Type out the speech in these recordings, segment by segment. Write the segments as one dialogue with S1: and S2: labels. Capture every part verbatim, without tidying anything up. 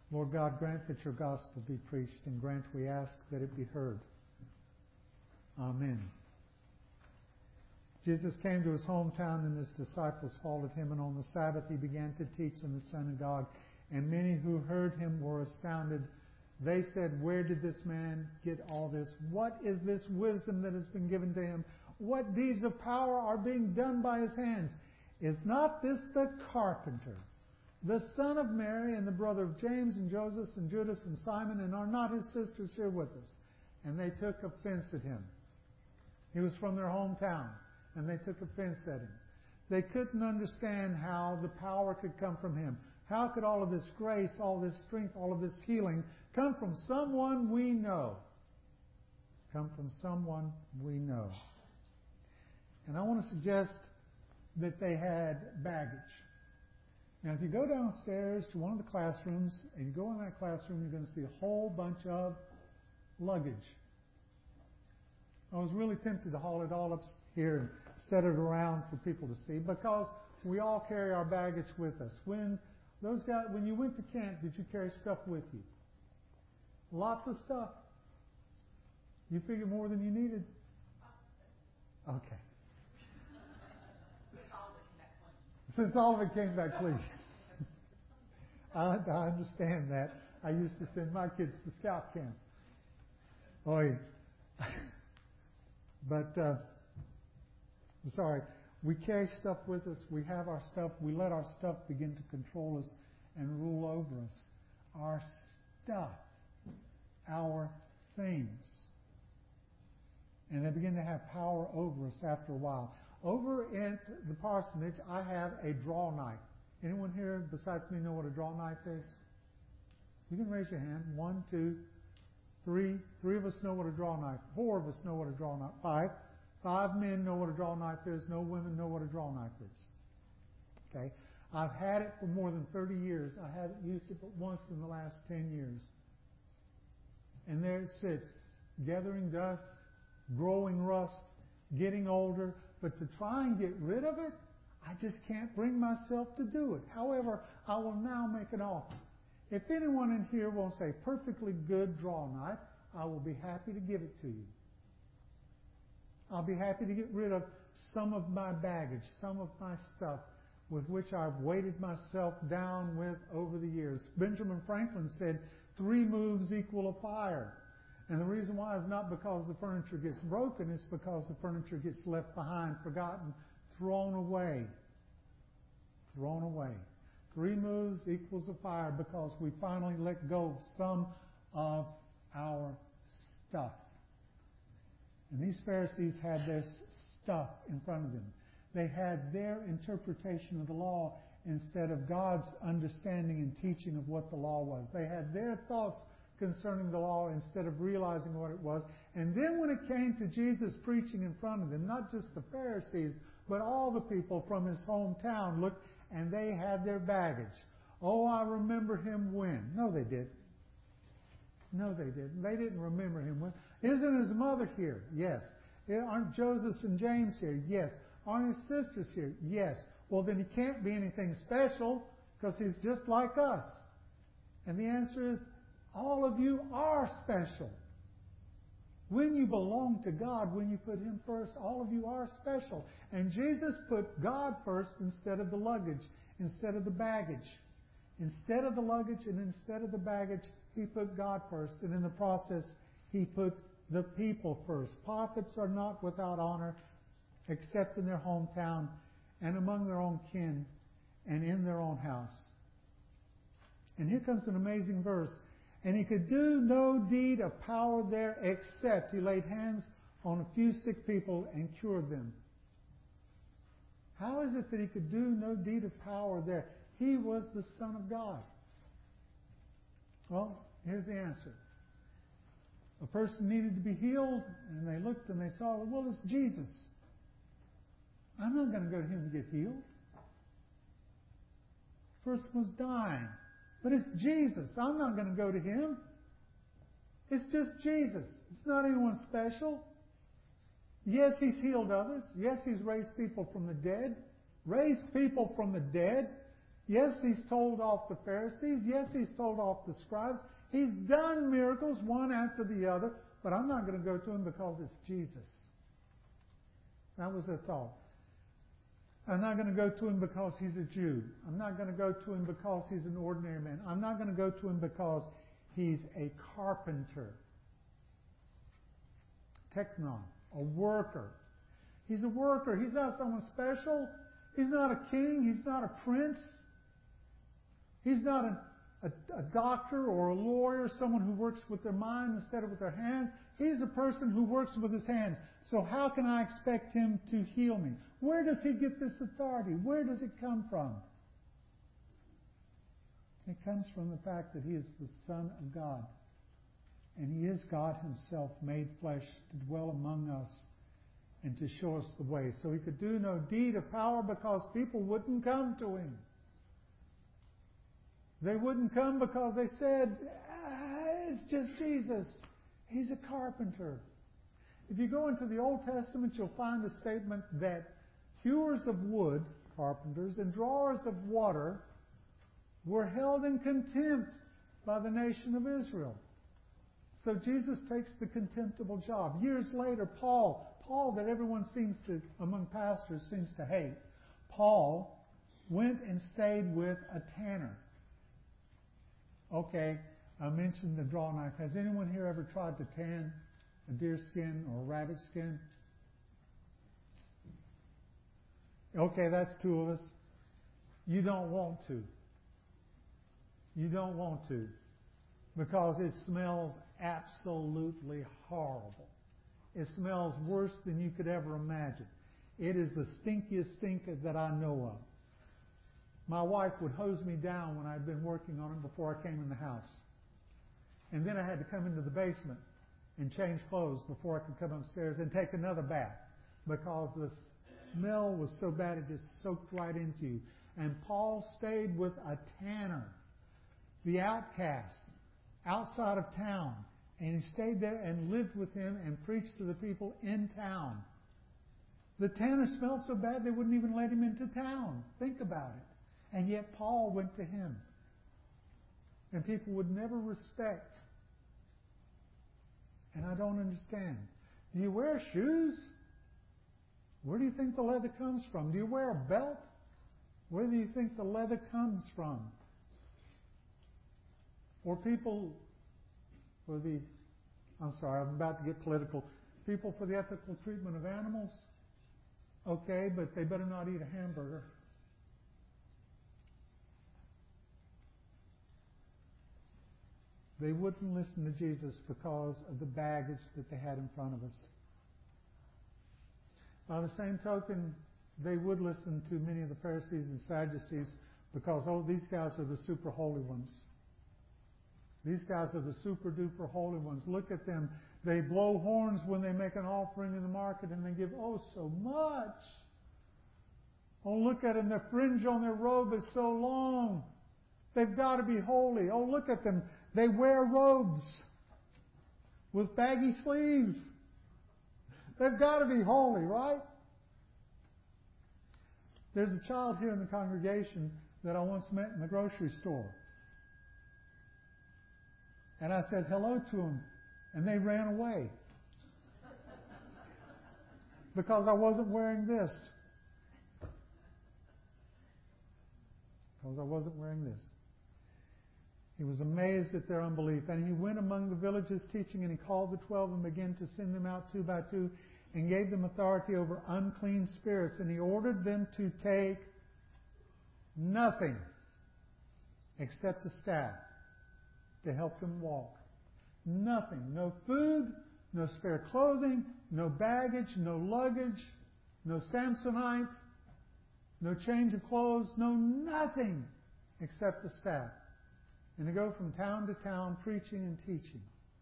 S1: Lord God, grant that your gospel be preached, and grant, we ask, that it be heard. Amen. Jesus came to his hometown, and his disciples followed him, and on the Sabbath he began to teach in the synagogue, and many who heard him were astounded. They said, "Where did this man get all this? What is this wisdom that has been given to him? What deeds of power are being done by his hands? Is not this the carpenter, the son of Mary, and the brother of James and Joseph and Judas and Simon, and are not his sisters here with us?" And they took offense at him. He was from their hometown, and they took offense at him. They couldn't understand how the power could come from him. How could all of this grace, all this strength, all of this healing come from someone we know? Come from someone we know. And I want to suggest that they had baggage. Now, if you go downstairs to one of the classrooms, and you go in that classroom, you're going to see a whole bunch of luggage. I was really tempted to haul it all up here and set it around for people to see, because we all carry our baggage with us. When those guys, when you went to camp, did you carry stuff with you? Lots of stuff. You figured more than you needed? Okay. Since all of it came back clean. I, I understand that. I used to send my kids to scout camp. Oh, yeah. But, uh, sorry, we carry stuff with us. We have our stuff. We let our stuff begin to control us and rule over us. Our stuff, our things. And they begin to have power over us after a while. Over at the parsonage, I have a draw knife. Anyone here besides me know what a draw knife is? You can raise your hand. One, two, three. Three of us know what a draw knife. Four of us know what a draw knife. Five. Five men know what a draw knife is. No women know what a draw knife is. Okay. I've had it for more than thirty years. I haven't used it but once in the last ten years. And there it sits, gathering dust, growing rust, getting older. But to try and get rid of it, I just can't bring myself to do it. However, I will now make an offer. If anyone in here wants a perfectly good draw knife, I will be happy to give it to you. I'll be happy to get rid of some of my baggage, some of my stuff with which I've weighted myself down with over the years. Benjamin Franklin said, three moves equal a fire. And the reason why is not because the furniture gets broken, it's because the furniture gets left behind, forgotten, thrown away. Thrown away. Three moves equals a fire, because we finally let go of some of our stuff. And these Pharisees had their stuff in front of them. They had their interpretation of the law instead of God's understanding and teaching of what the law was. They had their thoughts concerning the law instead of realizing what it was. And then when it came to Jesus preaching in front of them, not just the Pharisees, but all the people from his hometown looked, and they had their baggage. Oh, I remember him when. No, they didn't. No, they didn't. They didn't remember him when. Isn't his mother here? Yes. Aren't Joseph and James here? Yes. Aren't his sisters here? Yes. Well, then he can't be anything special, because he's just like us. And the answer is, all of you are special. When you belong to God, when you put him first, all of you are special. And Jesus put God first instead of the luggage, instead of the baggage. Instead of the luggage and instead of the baggage, he put God first. And in the process, he put the people first. Prophets are not without honor, except in their hometown and among their own kin and in their own house. And here comes an amazing verse. And he could do no deed of power there, except he laid hands on a few sick people and cured them. How is it that he could do no deed of power there? He was the Son of God. Well, here's the answer. A person needed to be healed, and they looked and they saw, well, it's Jesus. I'm not going to go to him to get healed. The person was dying. But it's Jesus. I'm not going to go to him. It's just Jesus. It's not anyone special. Yes, he's healed others. Yes, he's raised people from the dead. Raised people from the dead. Yes, He's told off the Pharisees. Yes, He's told off the scribes. He's done miracles one after the other, but I'm not going to go to Him because it's Jesus. That was their thought. I'm not going to go to Him because He's a Jew. I'm not going to go to Him because He's an ordinary man. I'm not going to go to Him because He's a carpenter. Teknon, a worker. He's a worker. He's not someone special. He's not a king. He's not a prince. He's not a, a, a doctor or a lawyer, someone who works with their mind instead of with their hands. He's a person who works with his hands. So how can I expect Him to heal me? Where does He get this authority? Where does it come from? It comes from the fact that He is the Son of God. And He is God Himself made flesh to dwell among us and to show us the way. So He could do no deed of power because people wouldn't come to Him. They wouldn't come because they said, ah, it's just Jesus. He's a carpenter. If you go into the Old Testament, you'll find a statement that hewers of wood, carpenters, and drawers of water were held in contempt by the nation of Israel. So Jesus takes the contemptible job. Years later, Paul, Paul that everyone seems to, among pastors, seems to hate, Paul went and stayed with a tanner. Okay, I mentioned the draw knife. Has anyone here ever tried to tan a deer skin or a rabbit skin? Okay, that's two of us. You don't want to. You don't want to. Because it smells absolutely horrible. It smells worse than you could ever imagine. It is the stinkiest stink that I know of. My wife would hose me down when I'd been working on it before I came in the house. And then I had to come into the basement and change clothes before I could come upstairs and take another bath because the smell was so bad it just soaked right into you. And Paul stayed with a tanner, the outcast, outside of town. And he stayed there and lived with him and preached to the people in town. The tanner smelled so bad they wouldn't even let him into town. Think about it. And yet Paul went to him. And people would never respect. And I don't understand. Do you wear shoes? Where do you think the leather comes from? Do you wear a belt? Where do you think the leather comes from? Or people for the, I'm sorry, I'm about to get political. People for the ethical treatment of animals? Okay, but they better not eat a hamburger. They wouldn't listen to Jesus because of the baggage that they had in front of us. By the same token, they would listen to many of the Pharisees and Sadducees because, oh, these guys are the super holy ones. These guys are the super duper holy ones. Look at them. They blow horns when they make an offering in the market and they give, oh, so much. Oh, look at them. The fringe on their robe is so long. They've got to be holy. Oh, look at them. They wear robes with baggy sleeves. They've got to be holy, right? There's a child here in the congregation that I once met in the grocery store. And I said hello to them, and they ran away. Because I wasn't wearing this. Because I wasn't wearing this. He was amazed at their unbelief. And he went among the villages teaching, and he called the twelve and began to send them out two by two and gave them authority over unclean spirits. And he ordered them to take nothing except a staff to help them walk. Nothing. No food, no spare clothing, no baggage, no luggage, no Samsonite, no change of clothes, no nothing except a staff. And to go from town to town preaching and teaching.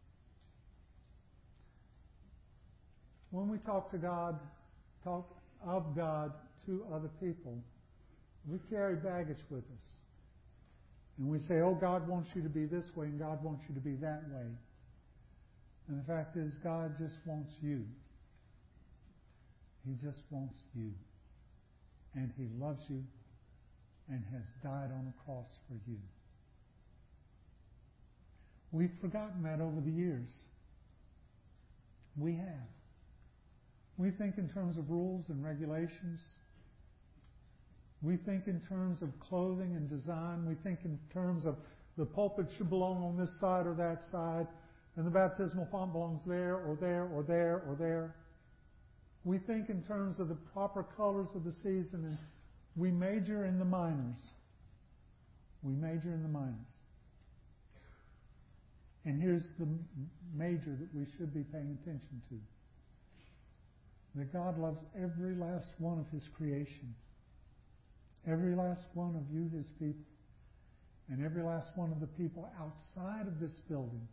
S1: When we talk to God, talk of God to other people, we carry baggage with us. And we say, oh, God wants you to be this way and God wants you to be that way. And the fact is, God just wants you. He just wants you. And He loves you. and has died on the cross for you. We've forgotten that over the years. We have. We think in terms of rules and regulations. We think in terms of clothing and design. We think in terms of the pulpit should belong on this side or that side, and the baptismal font belongs there or there or there or there. We think in terms of the proper colors of the season, and we major in the minors. We major in the minors. And here's the major that we should be paying attention to. That God loves every last one of His creation. Every last one of you, His people. And every last one of the people outside of this building.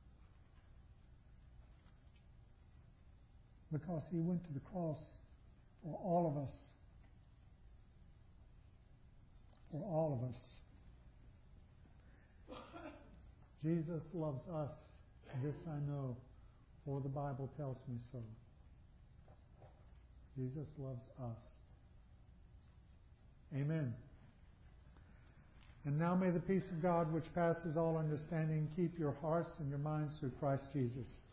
S1: Because He went to the cross for all of us. For all of us. Jesus loves us. This I know, for the Bible tells me so. Jesus loves us. Amen. And now may the peace of God, which passes all understanding, keep your hearts and your minds through Christ Jesus.